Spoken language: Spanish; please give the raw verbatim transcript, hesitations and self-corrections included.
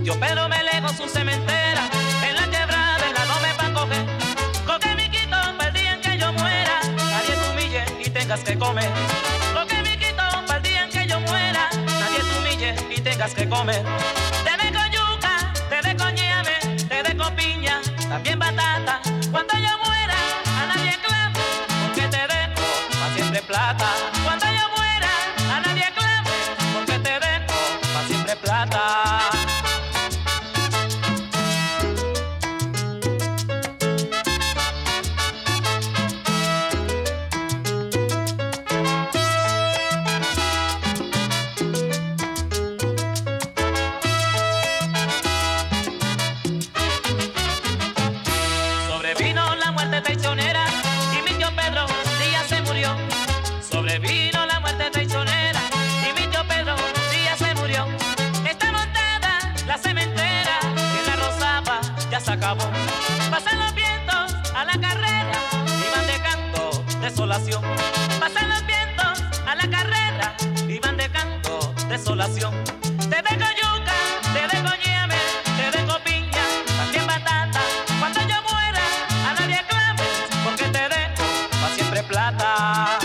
tío Pedro me legó su cementera, en la quebrada en la gome pa' coger. Coge mi quito para el día en que yo muera, nadie te humille y tengas que comer. Coge mi quito para el día en que yo muera, nadie te humille y tengas que comer. Te dejo yuca, te dejo ñame, te dejo piña, también batata. Cuando yo muera, a nadie clame, porque te dejo pa' siempre plata. Cuando yo muera, a nadie clame, porque te dejo pa' siempre plata. Sobrevino la muerte traicionera y mi tío Pedro Díaz se murió. Sobrevino la muerte traicionera y mi tío Pedro Díaz se murió. Está montada la cementera y la rozaba ya se acabó. Pasan los vientos a la carrera y van dejando desolación. Pasan los vientos a la carrera y van dejando desolación. Te dejo yuca, te dejo ñame, te dejo piña, también batata. Cuando yo muera, a nadie clames, porque te dejo pa' siempre plata.